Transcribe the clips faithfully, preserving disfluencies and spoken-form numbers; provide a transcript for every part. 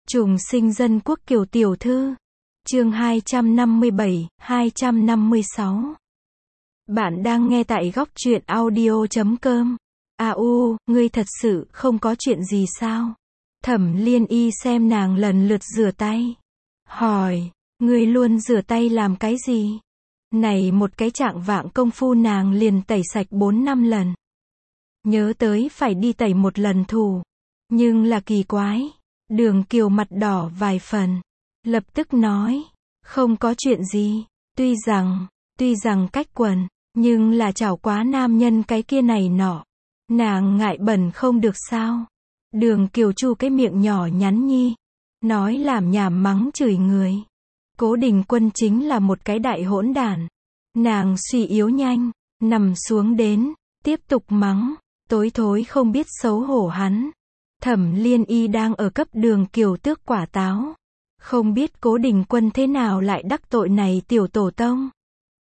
Trùng sinh dân quốc Kiều tiểu thư. Chương hai trăm năm mươi bảy, hai trăm năm mươi sáu. Bạn đang nghe tại góc truyện audio chấm com. A u, ngươi thật sự không có chuyện gì sao? Thẩm Liên Y xem nàng lần lượt rửa tay. Hỏi, ngươi luôn rửa tay làm cái gì? Này một cái trạng vạng công phu nàng liền tẩy sạch bốn năm lần. Nhớ tới phải đi tẩy một lần thù. Nhưng là kỳ quái. Đường Kiều mặt đỏ vài phần. Lập tức nói, không có chuyện gì. Tuy rằng, tuy rằng cách quần, nhưng là chảo quá nam nhân cái kia này nọ. Nàng ngại bẩn không được sao? Đường Kiều chu cái miệng nhỏ nhắn nhi. Nói làm nhảm mắng chửi người. Cố Đình Quân chính là một cái đại hỗn đản. Nàng suy yếu nhanh, nằm xuống đến, tiếp tục mắng, tối thối không biết xấu hổ hắn. Thẩm Liên Y đang ở cấp Đường Kiều tước quả táo. Không biết Cố Đình Quân thế nào lại đắc tội này tiểu tổ tông.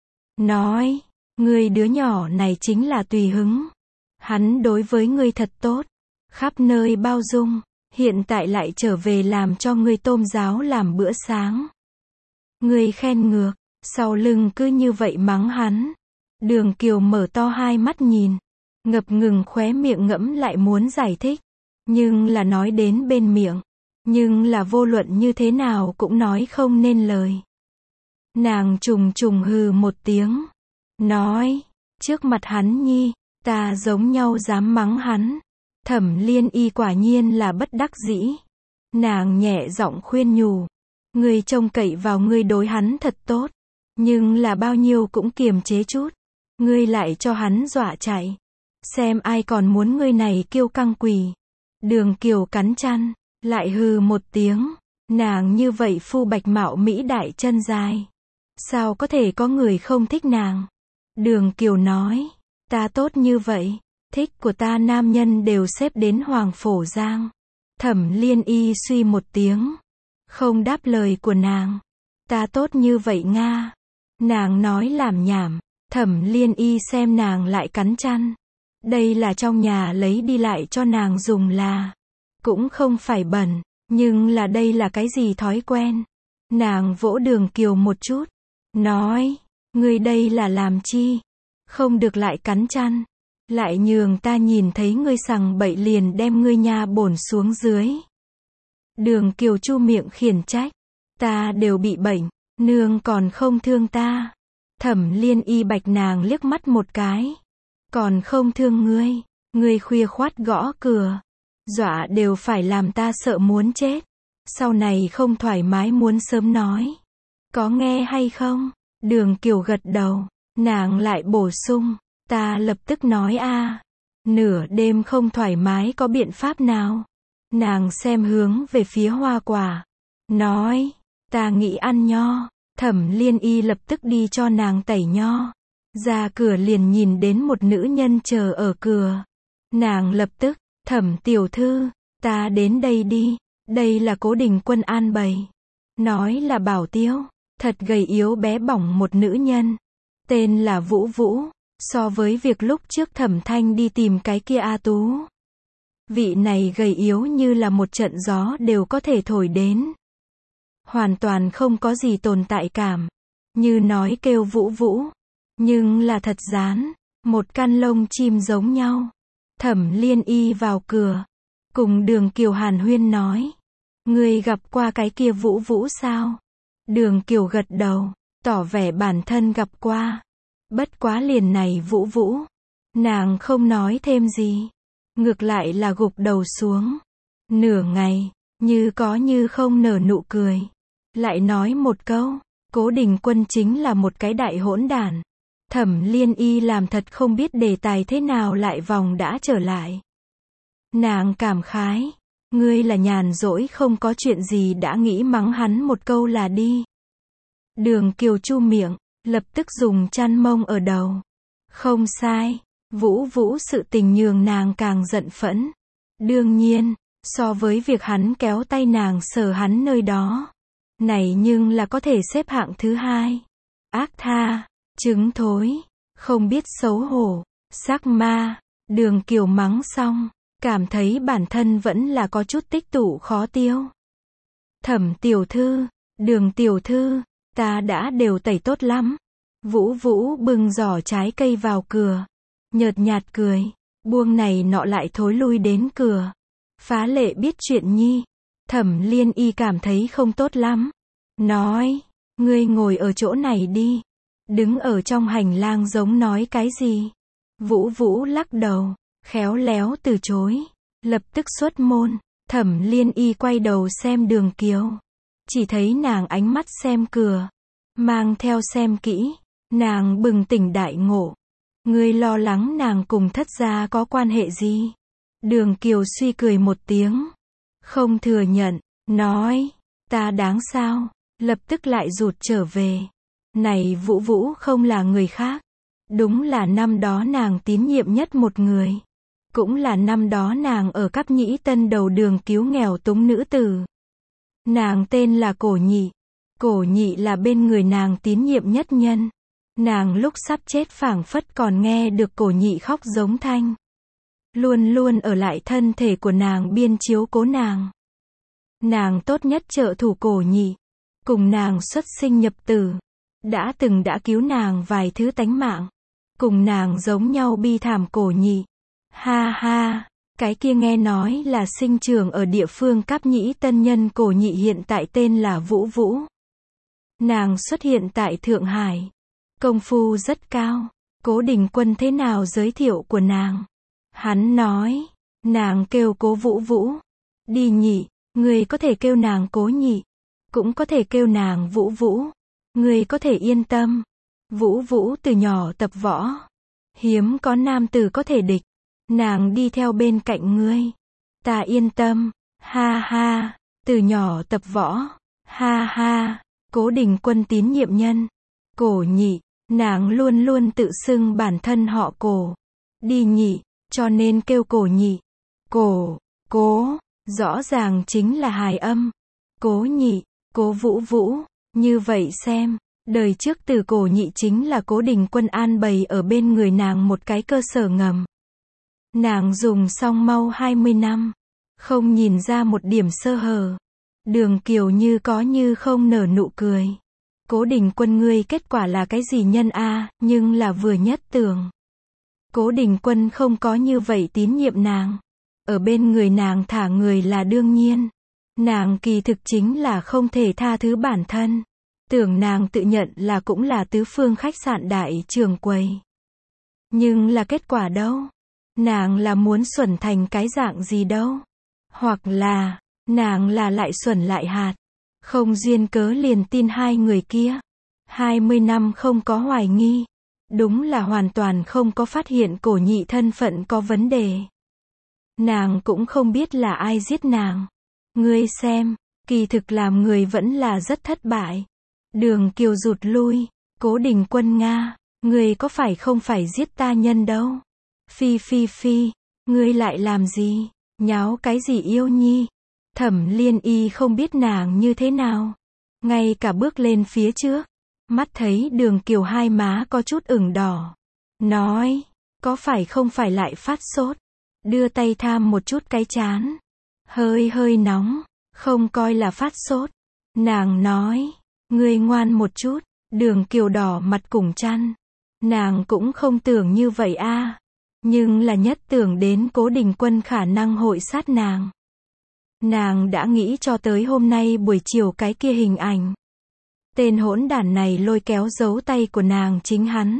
Nói, ngươi đứa nhỏ này chính là tùy hứng. Hắn đối với ngươi thật tốt, khắp nơi bao dung, hiện tại lại trở về làm cho ngươi tôm giáo làm bữa sáng. Ngươi khen ngược, sau lưng cứ như vậy mắng hắn. Đường Kiều mở to hai mắt nhìn, ngập ngừng khóe miệng ngẫm lại muốn giải thích. Nhưng là nói đến bên miệng, nhưng là vô luận như thế nào cũng nói không nên lời. Nàng trùng trùng hừ một tiếng, nói, trước mặt hắn nhi, ta giống nhau dám mắng hắn. Thẩm Liên Y quả nhiên là bất đắc dĩ. Nàng nhẹ giọng khuyên nhủ, ngươi trông cậy vào ngươi đối hắn thật tốt, nhưng là bao nhiêu cũng kiềm chế chút. Ngươi lại cho hắn dọa chạy, xem ai còn muốn ngươi này kiêu căng quỷ. Đường Kiều cắn chăn, lại hừ một tiếng, nàng như vậy phu bạch mạo mỹ đại chân dài. Sao có thể có người không thích nàng? Đường Kiều nói, ta tốt như vậy, thích của ta nam nhân đều xếp đến Hoàng Phổ Giang. Thẩm Liên Y suy một tiếng, không đáp lời của nàng. Ta tốt như vậy Nga. Nàng nói làm nhảm, Thẩm Liên Y xem nàng lại cắn chăn. Đây là trong nhà lấy đi lại cho nàng dùng là, cũng không phải bẩn, nhưng là đây là cái gì thói quen. Nàng vỗ Đường Kiều một chút, nói, ngươi đây là làm chi? Không được lại cắn chăn, lại nhường ta nhìn thấy ngươi sằng bậy liền đem ngươi nha bổn xuống dưới. Đường Kiều chu miệng khiển trách, ta đều bị bệnh, nương còn không thương ta. Thẩm Liên Y bạch nàng liếc mắt một cái. Còn không thương ngươi, ngươi khuya khoắt gõ cửa, dọa đều phải làm ta sợ muốn chết. Sau này không thoải mái muốn sớm nói. Có nghe hay không? Đường Kiều gật đầu, nàng lại bổ sung, ta lập tức nói a. Nửa đêm không thoải mái có biện pháp nào? Nàng xem hướng về phía hoa quả, nói, ta nghĩ ăn nho. Thẩm Liên Y lập tức đi cho nàng tẩy nho. Ra cửa liền nhìn đến một nữ nhân chờ ở cửa. Nàng lập tức, Thẩm tiểu thư, ta đến đây đi. Đây là Cố Đình Quân an bày. Nói là bảo tiêu, thật gầy yếu bé bỏng một nữ nhân. Tên là Vũ Vũ. So với việc lúc trước Thẩm Thanh đi tìm cái kia A Tú, vị này gầy yếu như là một trận gió đều có thể thổi đến. Hoàn toàn không có gì tồn tại cảm. Như nói kêu Vũ Vũ, nhưng là thật dán, một căn lông chim giống nhau. Thẩm Liên Y vào cửa, cùng Đường Kiều hàn huyên nói, ngươi gặp qua cái kia Vũ Vũ sao? Đường Kiều gật đầu, tỏ vẻ bản thân gặp qua. Bất quá liền này Vũ Vũ, nàng không nói thêm gì, ngược lại là gục đầu xuống. Nửa ngày, như có như không nở nụ cười, lại nói một câu, Cố Đình Quân chính là một cái đại hỗn đản. Thẩm Liên Y làm thật không biết đề tài thế nào lại vòng đã trở lại. Nàng cảm khái, ngươi là nhàn rỗi không có chuyện gì đã nghĩ mắng hắn một câu là đi. Đường Kiều chu miệng, lập tức dùng chăn mông ở đầu. Không sai, Vũ Vũ sự tình nhường nàng càng giận phẫn. Đương nhiên, so với việc hắn kéo tay nàng sờ hắn nơi đó, này nhưng là có thể xếp hạng thứ hai. Ác tha, trứng thối, không biết xấu hổ, sắc ma. Đường Kiều mắng xong, cảm thấy bản thân vẫn là có chút tích tụ khó tiêu. Thẩm tiểu thư, Đường tiểu thư, ta đã đều tẩy tốt lắm. Vũ Vũ bưng giỏ trái cây vào cửa, nhợt nhạt cười, buông này nọ lại thối lui đến cửa. Phá lệ biết chuyện nhi. Thẩm Liên Y cảm thấy không tốt lắm. Nói, ngươi ngồi ở chỗ này đi. Đứng ở trong hành lang giống nói cái gì. Vũ Vũ lắc đầu, khéo léo từ chối. Lập tức xuất môn. Thẩm Liên Y quay đầu xem Đường Kiều. Chỉ thấy nàng ánh mắt xem cửa, mang theo xem kỹ. Nàng bừng tỉnh đại ngộ. Ngươi lo lắng nàng cùng thất gia có quan hệ gì? Đường Kiều suy cười một tiếng. Không thừa nhận, nói, ta đáng sao? Lập tức lại rụt trở về. Này Vũ Vũ không là người khác. Đúng là năm đó nàng tín nhiệm nhất một người. Cũng là năm đó nàng ở Cáp Nhĩ Tân đầu đường cứu nghèo túng nữ tử. Nàng tên là Cổ Nhị. Cổ Nhị là bên người nàng tín nhiệm nhất nhân. Nàng lúc sắp chết phảng phất còn nghe được Cổ Nhị khóc giống thanh. Luôn luôn ở lại thân thể của nàng biên chiếu cố nàng. Nàng tốt nhất trợ thủ Cổ Nhị. Cùng nàng xuất sinh nhập tử. Đã từng đã cứu nàng vài thứ tánh mạng. Cùng nàng giống nhau bi thảm Cổ Nhị. Ha ha, cái kia nghe nói là sinh trưởng ở địa phương Cáp Nhĩ Tân nhân Cổ Nhị hiện tại tên là Vũ Vũ. Nàng xuất hiện tại Thượng Hải. Công phu rất cao. Cố Đình Quân thế nào giới thiệu của nàng? Hắn nói, nàng kêu Cố Vũ Vũ. Đi Nhị, người có thể kêu nàng Cố Nhị. Cũng có thể kêu nàng Vũ Vũ. Người có thể yên tâm. Vũ Vũ từ nhỏ tập võ. Hiếm có nam tử có thể địch. Nàng đi theo bên cạnh ngươi. Ta yên tâm. Ha ha, từ nhỏ tập võ. Ha ha, Cố Đình Quân tín nhiệm nhân. Cổ Nhị, nàng luôn luôn tự xưng bản thân họ Cổ. Đi Nhị, cho nên kêu Cổ Nhị. Cổ, Cố, rõ ràng chính là hài âm. Cố Nhị, Cố Vũ Vũ, như vậy xem, đời trước từ Cổ Nhị chính là Cố Đình Quân an bày ở bên người nàng một cái cơ sở ngầm. Nàng dùng xong mau hai mươi năm, không nhìn ra một điểm sơ hở. Đường Kiều như có như không nở nụ cười. Cố Đình Quân ngươi kết quả là cái gì nhân a, nhưng là vừa nhất tưởng. Cố Đình Quân không có như vậy tín nhiệm nàng. Ở bên người nàng thả người là đương nhiên. Nàng kỳ thực chính là không thể tha thứ bản thân. Tưởng nàng tự nhận là cũng là tứ phương khách sạn đại trưởng quầy. Nhưng là kết quả đâu? Nàng là muốn xuẩn thành cái dạng gì đâu? Hoặc là, nàng là lại xuẩn lại hạt. Không duyên cớ liền tin hai người kia. hai mươi năm không có hoài nghi. Đúng là hoàn toàn không có phát hiện Cổ Nhị thân phận có vấn đề. Nàng cũng không biết là ai giết nàng. Ngươi xem, kỳ thực làm người vẫn là rất thất bại. Đường Kiều rụt lui. Cố Đình Quân Nga, ngươi có phải không phải giết ta nhân đâu? Phi phi phi, ngươi lại làm gì? Nháo cái gì yêu nhi? Thẩm Liên Y không biết nàng như thế nào. Ngay cả bước lên phía trước. Mắt thấy Đường Kiều hai má có chút ửng đỏ. Nói, có phải không phải lại phát sốt? Đưa tay tham một chút cái chán. Hơi hơi nóng, không coi là phát sốt. Nàng nói, ngươi ngoan một chút. Đường Kiều đỏ mặt cùng chăn. Nàng cũng không tưởng như vậy a, nhưng là nhất tưởng đến Cố Đình Quân khả năng hội sát nàng. Nàng đã nghĩ cho tới hôm nay buổi chiều cái kia hình ảnh. Tên hỗn đản này lôi kéo dấu tay của nàng chính hắn.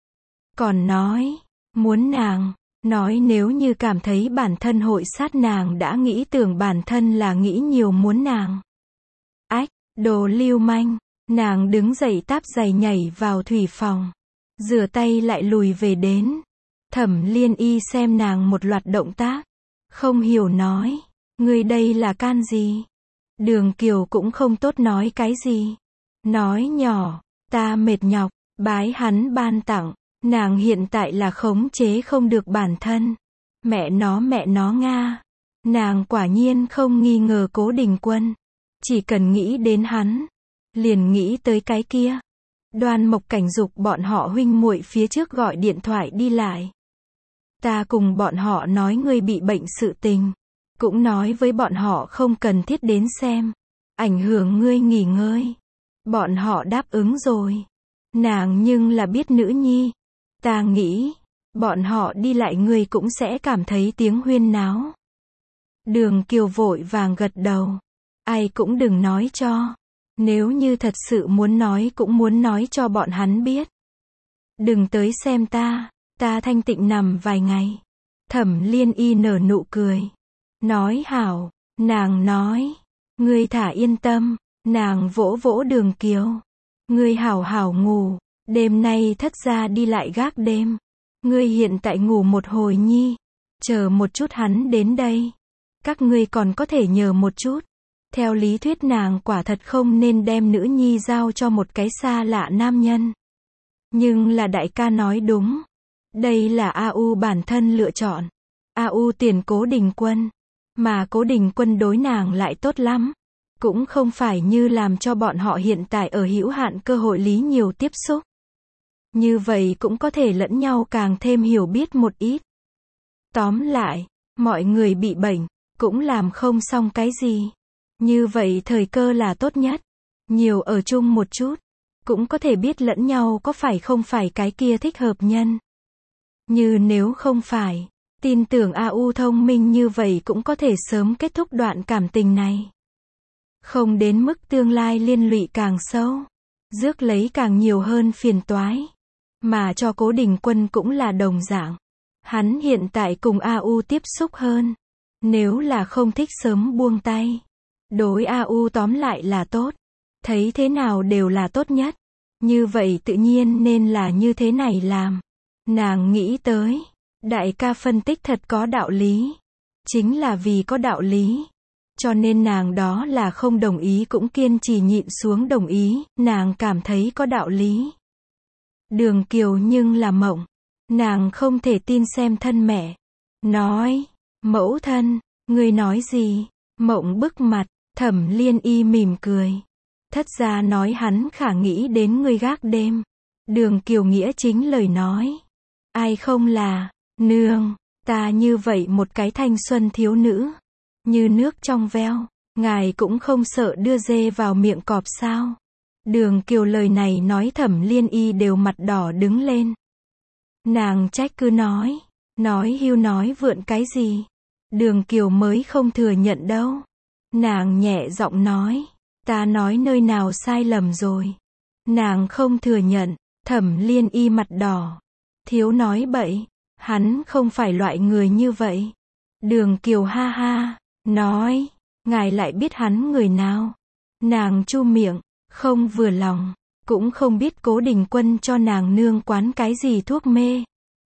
Còn nói, muốn nàng, nói nếu như cảm thấy bản thân hội sát nàng đã nghĩ tưởng bản thân là nghĩ nhiều muốn nàng. Ách, đồ lưu manh, nàng đứng dậy táp giày nhảy vào thủy phòng. Rửa tay lại lùi về đến. Thẩm Liên Y xem nàng một loạt động tác. Không hiểu nói, ngươi đây là can gì? Đường Kiều cũng không tốt nói cái gì. Nói nhỏ, ta mệt nhọc, bái hắn ban tặng. Nàng hiện tại là khống chế không được bản thân. Mẹ nó mẹ nó Nga. Nàng quả nhiên không nghi ngờ Cố Đình Quân. Chỉ cần nghĩ đến hắn, liền nghĩ tới cái kia. Đoan Mộc Cảnh dục bọn họ huynh muội phía trước gọi điện thoại đi lại. Ta cùng bọn họ nói ngươi bị bệnh sự tình. Cũng nói với bọn họ không cần thiết đến xem. ảnh hưởng ngươi nghỉ ngơi. Bọn họ đáp ứng rồi. Nàng nhưng là biết nữ nhi. Ta nghĩ, bọn họ đi lại ngươi cũng sẽ cảm thấy tiếng huyên náo. Đường Kiều vội vàng gật đầu. Ai cũng đừng nói cho. Nếu như thật sự muốn nói cũng muốn nói cho bọn hắn biết. Đừng tới xem ta, ta thanh tịnh nằm vài ngày. Thẩm Liên Y nở nụ cười. Nói hảo, nàng nói. Ngươi thả yên tâm, nàng vỗ vỗ Đường Kiều. Ngươi hảo hảo ngủ, đêm nay thất gia đi lại gác đêm. Ngươi hiện tại ngủ một hồi nhi, chờ một chút hắn đến đây. Các ngươi còn có thể nhờ một chút. Theo lý thuyết nàng quả thật không nên đem nữ nhi giao cho một cái xa lạ nam nhân. Nhưng là đại ca nói đúng. Đây là a u bản thân lựa chọn. a u tiền Cố Đình Quân. Mà Cố Đình Quân đối nàng lại tốt lắm. Cũng không phải như làm cho bọn họ hiện tại ở hữu hạn cơ hội lý nhiều tiếp xúc. Như vậy cũng có thể lẫn nhau càng thêm hiểu biết một ít. Tóm lại, mọi người bị bệnh, cũng làm không xong cái gì. Như vậy thời cơ là tốt nhất. Nhiều ở chung một chút. Cũng có thể biết lẫn nhau có phải không phải cái kia thích hợp nhân. Như nếu không phải, tin tưởng a u thông minh như vậy cũng có thể sớm kết thúc đoạn cảm tình này. Không đến mức tương lai liên lụy càng sâu. Rước lấy càng nhiều hơn phiền toái. Mà cho Cố Đình Quân cũng là đồng dạng. Hắn hiện tại cùng a u tiếp xúc hơn. Nếu là không thích sớm buông tay. Đối a u tóm lại là tốt. Thấy thế nào đều là tốt nhất. Như vậy tự nhiên nên là như thế này làm. Nàng nghĩ tới. Đại ca phân tích thật có đạo lý. Chính là vì có đạo lý. Cho nên nàng đó là không đồng ý cũng kiên trì nhịn xuống đồng ý. Nàng cảm thấy có đạo lý. Đường Kiều nhưng là mộng. Nàng không thể tin xem thân mẹ. Nói. Mẫu thân. Ngươi nói gì? Mộng bức mặt. Thẩm Liên Y mỉm cười. Thất gia nói hắn khả nghĩ đến ngươi gác đêm. Đường Kiều nghĩa chính lời nói. Ai không là, nương, ta như vậy một cái thanh xuân thiếu nữ. Như nước trong veo, ngài cũng không sợ đưa dê vào miệng cọp sao. Đường Kiều lời này nói Thẩm Liên Y đều mặt đỏ đứng lên. Nàng trách cứ nói, nói hưu nói vượn cái gì. Đường Kiều mới không thừa nhận đâu. Nàng nhẹ giọng nói, ta nói nơi nào sai lầm rồi. Nàng không thừa nhận. Thẩm Liên Y mặt đỏ. Thiếu nói bậy, hắn không phải loại người như vậy. Đường Kiều ha ha, nói, ngài lại biết hắn người nào. Nàng chu miệng, không vừa lòng, cũng không biết Cố Đình Quân cho nàng nương quán cái gì thuốc mê.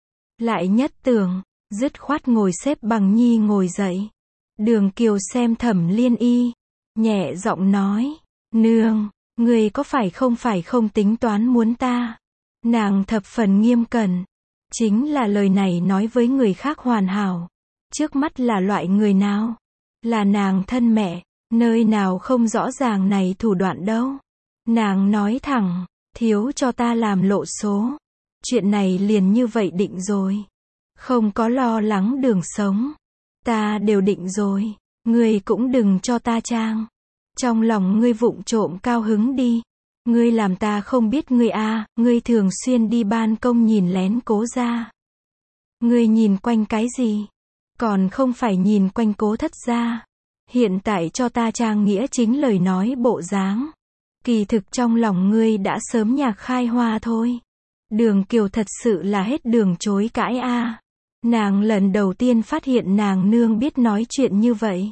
Lại nhất tưởng, dứt khoát ngồi xếp bằng nhi ngồi dậy. Đường Kiều xem Thẩm Liên Y, nhẹ giọng nói, nương, người có phải không phải không tính toán muốn ta. Nàng thập phần nghiêm cẩn. Chính là lời này nói với người khác hoàn hảo. Trước mắt là loại người nào? Là nàng thân mẹ. Nơi nào không rõ ràng này thủ đoạn đâu. Nàng nói thẳng, thiếu cho ta làm lộ số. Chuyện này liền như vậy định rồi. Không có lo lắng đường sống. Ta đều định rồi. Ngươi cũng đừng cho ta trang. Trong lòng ngươi vụng trộm cao hứng đi. Ngươi làm ta không biết ngươi a, à, ngươi thường xuyên đi ban công nhìn lén Cố gia. Ngươi nhìn quanh cái gì? Còn không phải nhìn quanh Cố thất gia. Hiện tại cho ta trang nghĩa chính lời nói bộ dáng. Kỳ thực trong lòng ngươi đã sớm nhạc khai hoa thôi. Đường Kiều thật sự là hết đường chối cãi a. À. Nàng lần đầu tiên phát hiện nàng nương biết nói chuyện như vậy.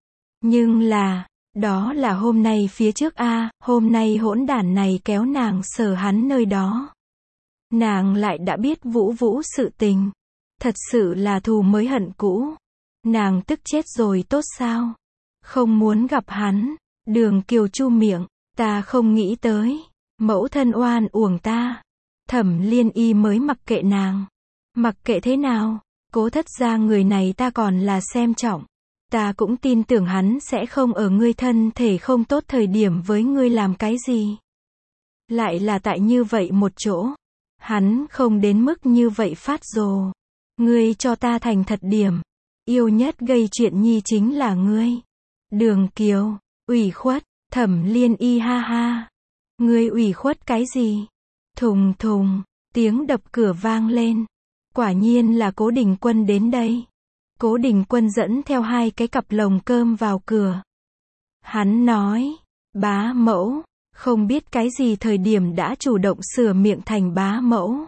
Nhưng là, đó là hôm nay phía trước a, à, hôm nay hỗn đản này kéo nàng sờ hắn nơi đó. Nàng lại đã biết Vũ Vũ sự tình. Thật sự là thù mới hận cũ. Nàng tức chết rồi tốt sao? Không muốn gặp hắn. Đường Kiều chu miệng, ta không nghĩ tới. Mẫu thân oan uổng ta. Thẩm Liên Y mới mặc kệ nàng. Mặc kệ thế nào, Cố thất gia người này ta còn là xem trọng. Ta cũng tin tưởng hắn sẽ không ở ngươi thân thể không tốt thời điểm với ngươi làm cái gì. Lại là tại như vậy một chỗ. Hắn không đến mức như vậy phát rồ. Ngươi cho ta thành thật điểm. Yêu nhất gây chuyện nhi chính là ngươi. Đường Kiều, Ủy khuất, Thẩm Liên Y ha ha. Ngươi ủy khuất cái gì? Thùng thùng, tiếng đập cửa vang lên. Quả nhiên là Cố Đình Quân đến đây. Cố Đình Quân dẫn theo hai cái cặp lồng cơm vào cửa. Hắn nói, bá mẫu, không biết cái gì thời điểm đã chủ động sửa miệng thành bá mẫu.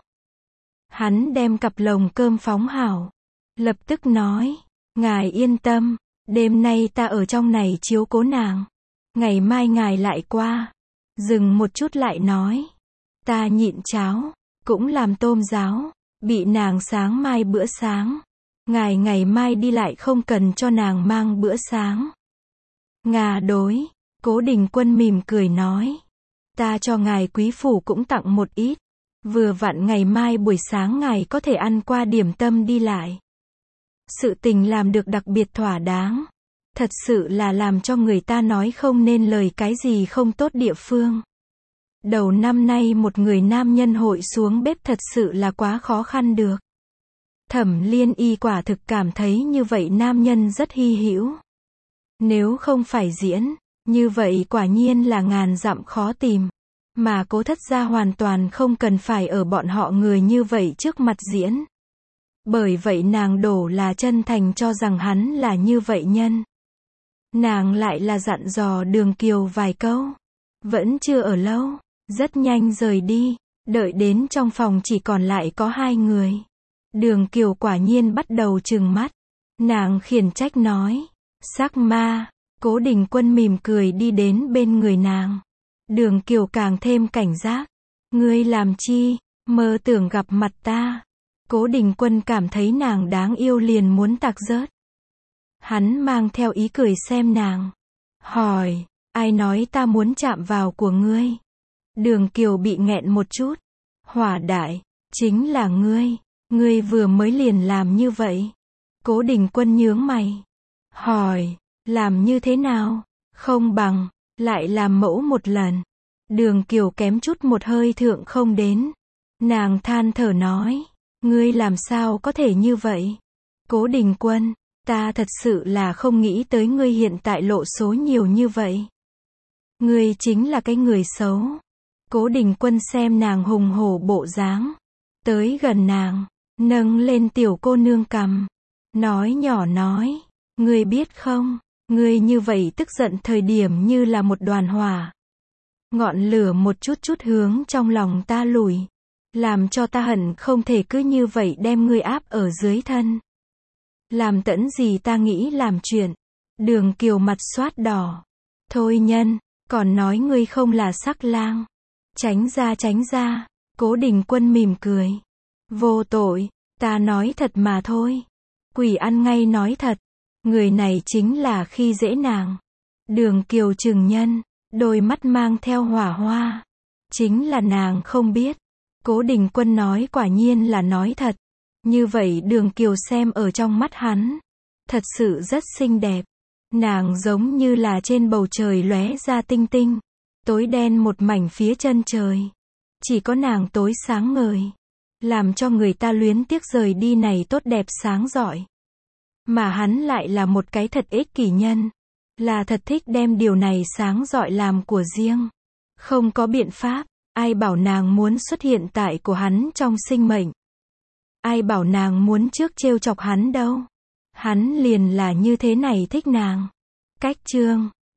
Hắn đem cặp lồng cơm phóng hảo. Lập tức nói, ngài yên tâm, đêm nay ta ở trong này chiếu cố nàng. Ngày mai ngài lại qua. Dừng một chút lại nói, ta nhịn cháo, cũng làm tôm ráo, bị nàng sáng mai bữa sáng. Ngài ngày mai đi lại không cần cho nàng mang bữa sáng. Ngà đối, Cố Đình Quân mỉm cười nói, ta cho ngài quý phủ cũng tặng một ít. Vừa vặn ngày mai buổi sáng ngài có thể ăn qua điểm tâm đi lại. Sự tình làm được đặc biệt thỏa đáng. Thật sự là làm cho người ta nói không nên lời cái gì không tốt địa phương. Đầu năm nay một người nam nhân hội xuống bếp thật sự là quá khó khăn được. Thẩm Liên Y quả thực cảm thấy như vậy nam nhân rất hy hữu. Nếu không phải diễn, như vậy quả nhiên là ngàn dặm khó tìm. Mà Cố Thất gia hoàn toàn không cần phải ở bọn họ người như vậy trước mặt diễn. Bởi vậy nàng đổ là chân thành cho rằng hắn là như vậy nhân. Nàng lại là dặn dò Đường Kiều vài câu. Vẫn chưa ở lâu, rất nhanh rời đi, đợi đến trong phòng chỉ còn lại có hai người. Đường Kiều quả nhiên bắt đầu trừng mắt. Nàng khiển trách nói, sắc ma. Cố Đình Quân mỉm cười đi đến bên người nàng. Đường Kiều càng thêm cảnh giác. Ngươi làm chi, mơ tưởng gặp mặt ta. Cố Đình Quân cảm thấy nàng đáng yêu liền muốn tạc rớt. Hắn mang theo ý cười xem nàng. Hỏi, ai nói ta muốn chạm vào của ngươi? Đường Kiều bị nghẹn một chút. Hỏa đại, chính là ngươi. Ngươi vừa mới liền làm như vậy. Cố Đình Quân nhướng mày. Hỏi, làm như thế nào? Không bằng, lại làm mẫu một lần. Đường Kiều kém chút một hơi thượng không đến. Nàng than thở nói, ngươi làm sao có thể như vậy? Cố Đình Quân, ta thật sự là không nghĩ tới ngươi hiện tại lộ số nhiều như vậy. Ngươi chính là cái người xấu. Cố Đình Quân xem nàng hùng hổ bộ dáng. Tới gần nàng, nâng lên tiểu cô nương cằm. Nói nhỏ nói, ngươi biết không, ngươi như vậy tức giận thời điểm như là một đoàn hỏa. Ngọn lửa một chút chút hướng trong lòng ta lùi. Làm cho ta hận không thể cứ như vậy đem ngươi áp ở dưới thân. Làm tẫn gì ta nghĩ làm chuyện. Đường Kiều mặt xoát đỏ. Thôi nhân, còn nói ngươi không là sắc lang. Tránh ra tránh ra. Cố Đình Quân mỉm cười. Vô tội, ta nói thật mà thôi. Quỷ ăn ngay nói thật. Người này chính là khi dễ nàng. Đường Kiều trừng nhân, đôi mắt mang theo hỏa hoa. Chính là nàng không biết. Cố Đình Quân nói quả nhiên là nói thật. Như vậy Đường Kiều xem ở trong mắt hắn. Thật sự rất xinh đẹp. Nàng giống như là trên bầu trời lóe ra tinh tinh. Tối đen một mảnh phía chân trời. Chỉ có nàng tối sáng ngời. Làm cho người ta luyến tiếc rời đi này tốt đẹp sáng rọi. Mà hắn lại là một cái thật ích kỷ nhân. Là thật thích đem điều này sáng rọi làm của riêng. Không có biện pháp. Ai bảo nàng muốn xuất hiện tại của hắn trong sinh mệnh. Ai bảo nàng muốn trước trêu chọc hắn đâu. Hắn liền là như thế này thích nàng. Cách chương